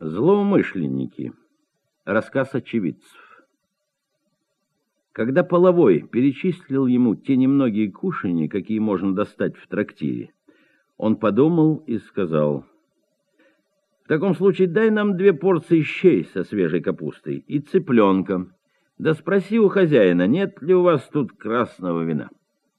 Злоумышленники. Рассказ очевидцев. Когда Половой перечислил ему те немногие кушанья, какие можно достать в трактире, он подумал и сказал: «В таком случае дай нам 2 порции щей со свежей капустой и цыпленка. Да спроси у хозяина, нет ли у вас тут красного вина».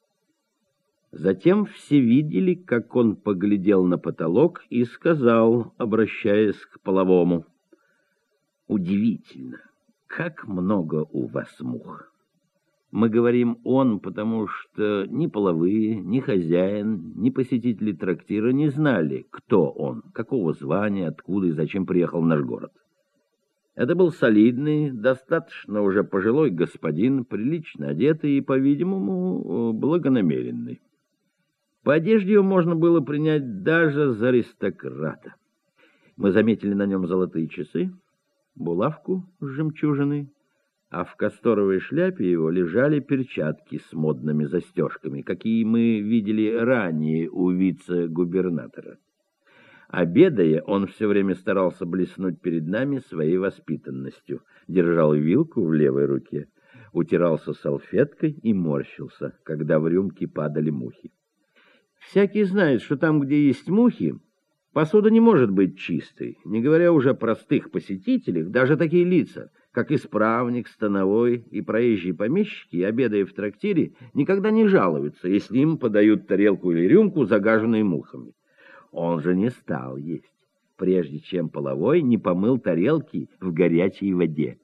Затем все видели, как он поглядел на потолок и сказал, обращаясь к Половому: «Удивительно, как много у вас мух». Мы говорим «он», потому что ни Половые, ни хозяин, ни посетители трактира не знали, кто он, какого звания, откуда и зачем приехал в наш город. Это был солидный, достаточно уже пожилой господин, прилично одетый и, по-видимому, благонамеренный. По одежде его можно было принять даже за аристократа. Мы заметили на нем золотые часы, булавку с жемчужиной, а в касторовой шляпе его лежали перчатки с модными застежками, какие мы видели ранее у вице-губернатора. Обедая, он все время старался блеснуть перед нами своей воспитанностью, держал вилку в левой руке, утирался салфеткой и морщился, когда в рюмки падали мухи. Всякий знает, что там, где есть мухи, посуда не может быть чистой, не говоря уже о простых посетителях. Даже такие лица, как исправник, становой и проезжие помещики, обедая в трактире, никогда не жалуются, если им подают тарелку или рюмку, загаженные мухами. Он же не стал есть, прежде чем Половой не помыл тарелки в горячей воде.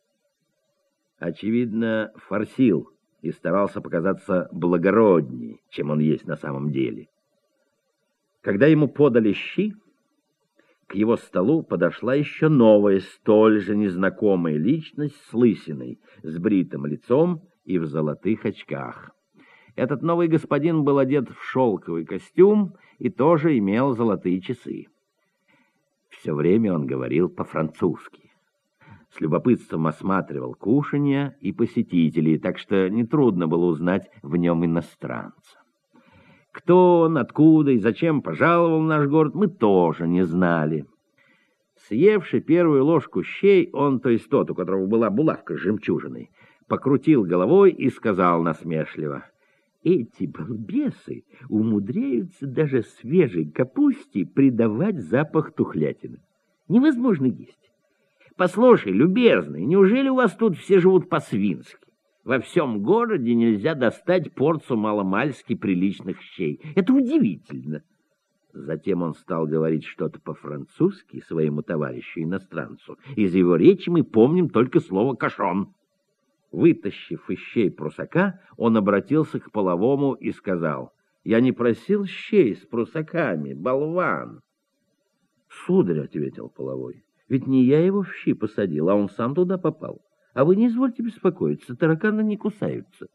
Очевидно, форсил и старался показаться благороднее, чем он есть на самом деле. Когда ему подали щи, к его столу подошла еще новая, столь же незнакомая личность с лысиной, с бритым лицом и в золотых очках. Этот новый господин был одет в шелковый костюм и тоже имел золотые часы. Все время он говорил по-французски. С любопытством осматривал кушанья и посетителей, так что нетрудно было узнать в нем иностранца. Кто он, откуда и зачем пожаловал в наш город, мы тоже не знали. Съевший первую ложку щей, он, то есть тот, у которого была булавка с жемчужиной, покрутил головой и сказал насмешливо: «Эти балбесы умудряются даже свежей капусте придавать запах тухлятины. Невозможно есть. Послушай, любезный, неужели у вас тут все живут по-свински? Во всем городе нельзя достать порцию маломальски приличных щей. Это удивительно». Затем он стал говорить что-то по-французски своему товарищу-иностранцу. Из его речи мы помним только слово «кашон». Вытащив из щей прусака, он обратился к Половому и сказал: «Я не просил щей с прусаками, болван». «Сударь, — ответил Половой, — ведь не я его в щи посадил, а он сам туда попал. А вы не извольте беспокоиться, тараканы не кусаются».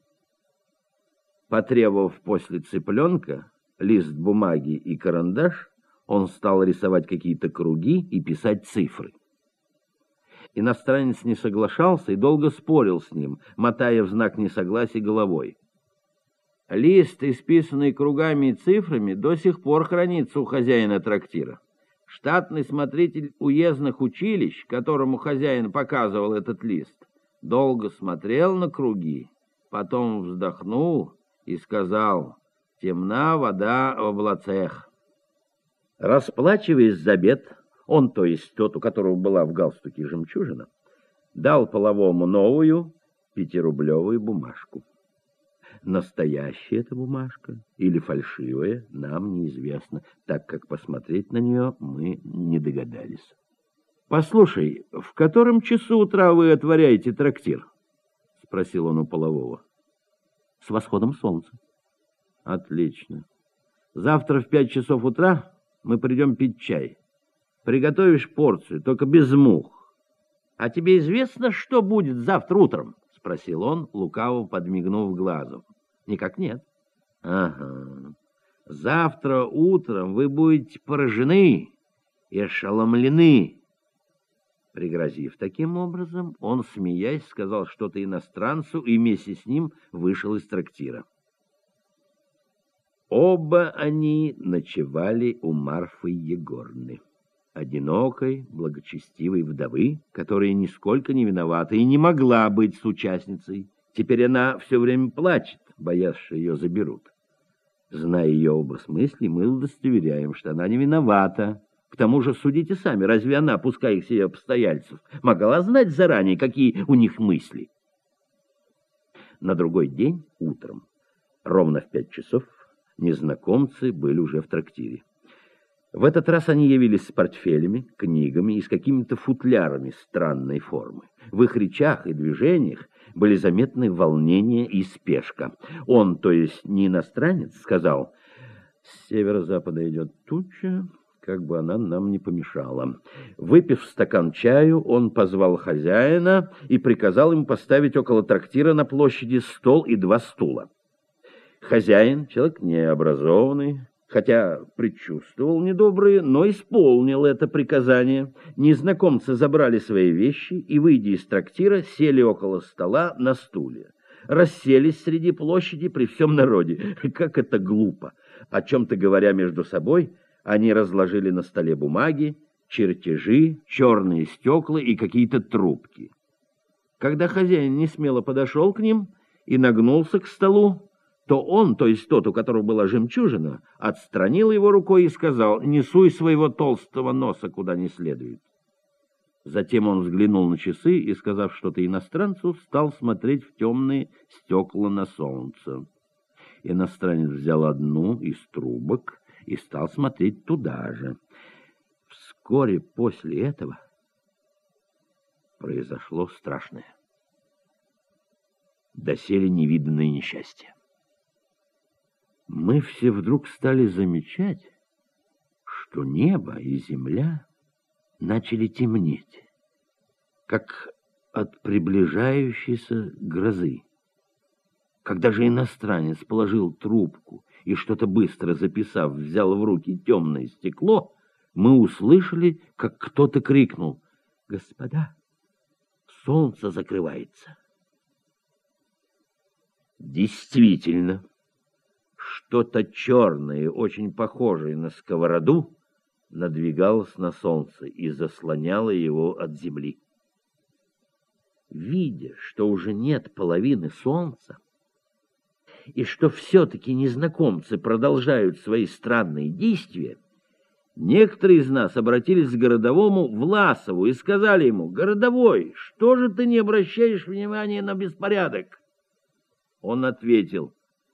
Потребовав после цыпленка лист бумаги и карандаш, он стал рисовать какие-то круги и писать цифры. Иностранец не соглашался и долго спорил с ним, мотая в знак несогласия головой. Лист, исписанный кругами и цифрами, до сих пор хранится у хозяина трактира. Штатный смотритель уездных училищ, которому хозяин показывал этот лист, долго смотрел на круги, потом вздохнул и сказал: «Темна вода в облацех». Расплачиваясь за обед, он, то есть тот, у которого была в галстуке жемчужина, дал Половому новую 5-рублевую бумажку. Настоящая эта бумажка или фальшивая, нам неизвестно, так как посмотреть на нее мы не догадались. «Послушай, в котором часу утра вы отворяете трактир?» — спросил он у Полового. «С восходом солнца». «Отлично. Завтра в 5 часов утра мы придем пить чай. Приготовишь порцию, только без мух». «А тебе известно, что будет завтра утром?» — спросил он, лукаво подмигнув глазом. «Никак нет». «Ага. Завтра утром вы будете поражены и ошеломлены». Пригрозив таким образом, он, смеясь, сказал что-то иностранцу и вместе с ним вышел из трактира. Оба они ночевали у Марфы Егорны. одинокой, благочестивой вдовы, которая нисколько не виновата и не могла быть соучастницей. Теперь она все время плачет, боясь, что ее заберут. Зная ее образ мыслей, мы удостоверяем, что она не виновата. К тому же, судите сами, разве она, пускай их себе обстоятельств, могла знать заранее, какие у них мысли? На другой день, утром, ровно в 5 часов, незнакомцы были уже в трактире. В этот раз они явились с портфелями, книгами и с какими-то футлярами странной формы. В их речах и движениях были заметны волнение и спешка. Он, то есть не иностранец, сказал: «С северо-запада идет туча, как бы она нам не помешала». Выпив стакан чаю, он позвал хозяина и приказал ему поставить около трактира на площади стол и 2 стула. Хозяин, человек необразованный, хотя предчувствовал недобрые, но исполнил это приказание. Незнакомцы забрали свои вещи и, выйдя из трактира, сели около стола на стулья. Расселись среди площади при всем народе. Как это глупо! О чем-то говоря между собой, они разложили на столе бумаги, чертежи, черные стекла и какие-то трубки. Когда хозяин несмело подошел к ним и нагнулся к столу, то он, то есть тот, у которого была жемчужина, отстранил его рукой и сказал: «Не суй своего толстого носа куда не следует». Затем он взглянул на часы и, сказав что-то иностранцу, стал смотреть в темные стекла на солнце. Иностранец взял одну из трубок и стал смотреть туда же. Вскоре после этого произошло страшное, доселе невиданное несчастье. Мы все вдруг стали замечать, что небо и земля начали темнеть, как от приближающейся грозы. Когда же иностранец положил трубку и, что-то быстро записав, взял в руки темное стекло, мы услышали, как кто-то крикнул: «Господа, солнце закрывается!» Действительно, что-то черное, очень похожее на сковороду, надвигалось на солнце и заслоняло его от земли. Видя, что уже нет половины солнца, и что все-таки незнакомцы продолжают свои странные действия, некоторые из нас обратились к городовому Власову и сказали ему: «Городовой, что же ты не обращаешь внимания на беспорядок?» Он ответил: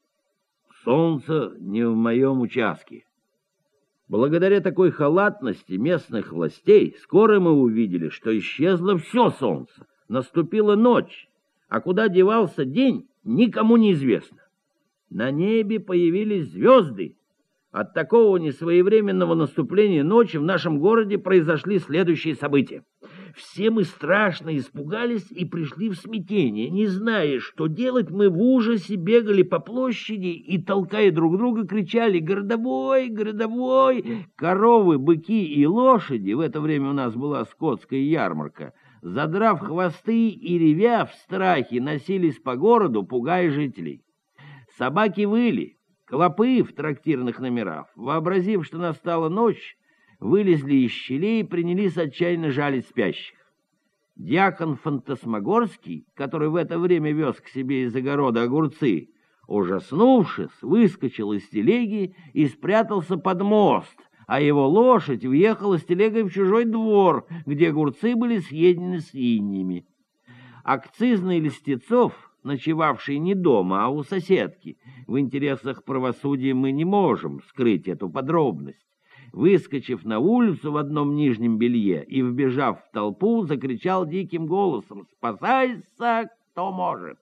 «Солнце не в моем участке». Благодаря такой халатности местных властей скоро мы увидели, что исчезло все солнце, наступила ночь, а куда девался день, никому не известно. На небе появились звезды. От такого несвоевременного наступления ночи в нашем городе произошли следующие события. Все мы страшно испугались и пришли в смятение. Не зная, что делать, мы в ужасе бегали по площади и, толкая друг друга, кричали: «Городовой! Городовой!» Коровы, быки и лошади, в это время у нас была скотская ярмарка, задрав хвосты и ревя в страхе, носились по городу, пугая жителей. Собаки выли. Клопы в трактирных номерах, вообразив, что настала ночь, вылезли из щелей и принялись отчаянно жалить спящих. Дьякон Фантасмагорский, который в это время вез к себе из огорода огурцы, ужаснувшись, выскочил из телеги и спрятался под мост, а его лошадь въехала с телегой в чужой двор, где огурцы были съедены свиньями. Акцизный Листецов, ночевавший не дома, а у соседки, в интересах правосудия мы не можем скрыть эту подробность, выскочив на улицу в одном нижнем белье и, вбежав в толпу, закричал диким голосом: «Спасайся, кто может!»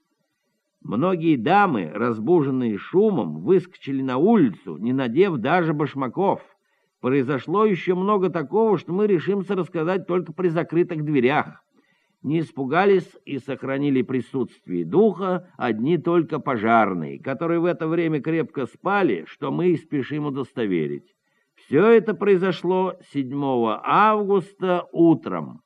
Многие дамы, разбуженные шумом, выскочили на улицу, не надев даже башмаков. Произошло еще много такого, что мы решимся рассказать только при закрытых дверях. Не испугались и сохранили присутствие духа одни только пожарные, которые в это время крепко спали, что мы и спешим удостоверить. Все это произошло 7 августа утром.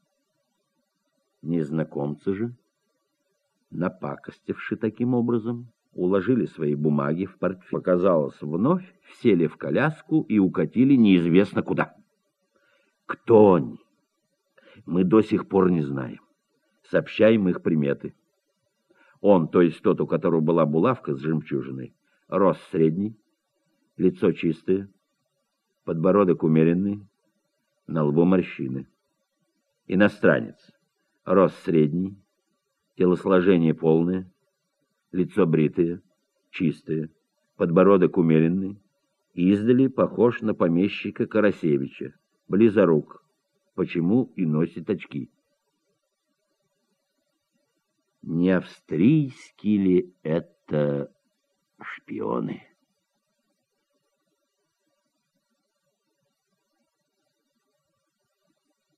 Незнакомцы же, напакостивши таким образом, уложили свои бумаги в портфель. Показалось вновь, сели в коляску и укатили неизвестно куда. Кто они? Мы до сих пор не знаем. Сообщаем их приметы. Он, то есть тот, у которого была булавка с жемчужиной, рост средний, лицо чистое, подбородок умеренный, на лбу морщины. Иностранец, рост средний, телосложение полное, лицо бритое, чистое, подбородок умеренный, издали похож на помещика Карасевича, близорук, почему и носит очки. Не австрийские ли это шпионы?